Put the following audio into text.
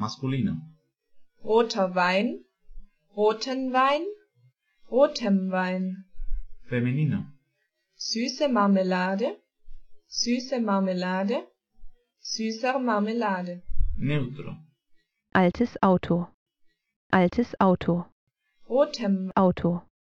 maskulino. Roter Wein, roten Wein, rotem Wein. Femenino. Süße Marmelade, süße Marmelade, süßer Marmelade. Neutro. Altes Auto, altes Auto, Rotem Auto.